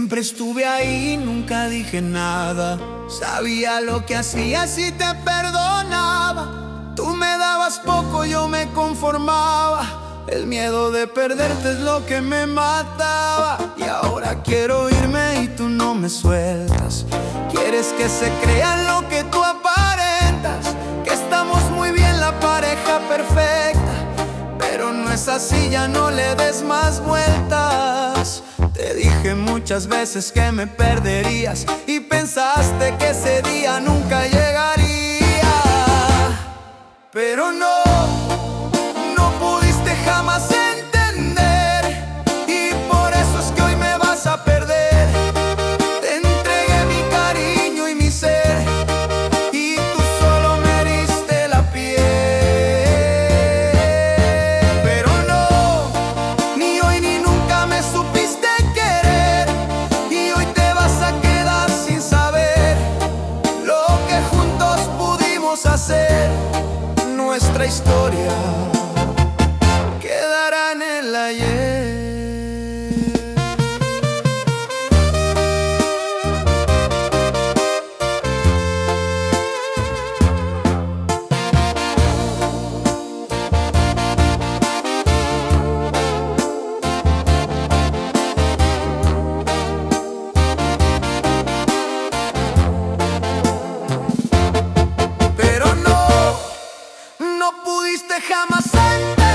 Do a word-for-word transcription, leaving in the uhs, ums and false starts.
Siempre estuve ahí, nunca dije nada. Sabía lo que hacías y te perdonaba. Tú me dabas poco, yo me conformaba. El miedo de perderte es lo que me mataba. Y ahora quiero irme y tú no me sueltas. Quieres que se crea lo que tú aparentas, que estamos muy bien, la pareja perfecta. Pero no es así, ya no le des más vueltas. Te dije muchas veces que me perderías y pensaste que ese día nunca llegaría. Pero no, no pudiste jamás entender, y por eso es que hoy me vas a perder. Te entregué mi cariño y mi ser, y tú solo me heriste la piel. Pero no, ni hoy ni nunca me supiste querer, y hoy te vas a quedar sin saber lo que juntos pudimos hacer. Nuestra historia quedará en el ayer. No pudiste jamás entender.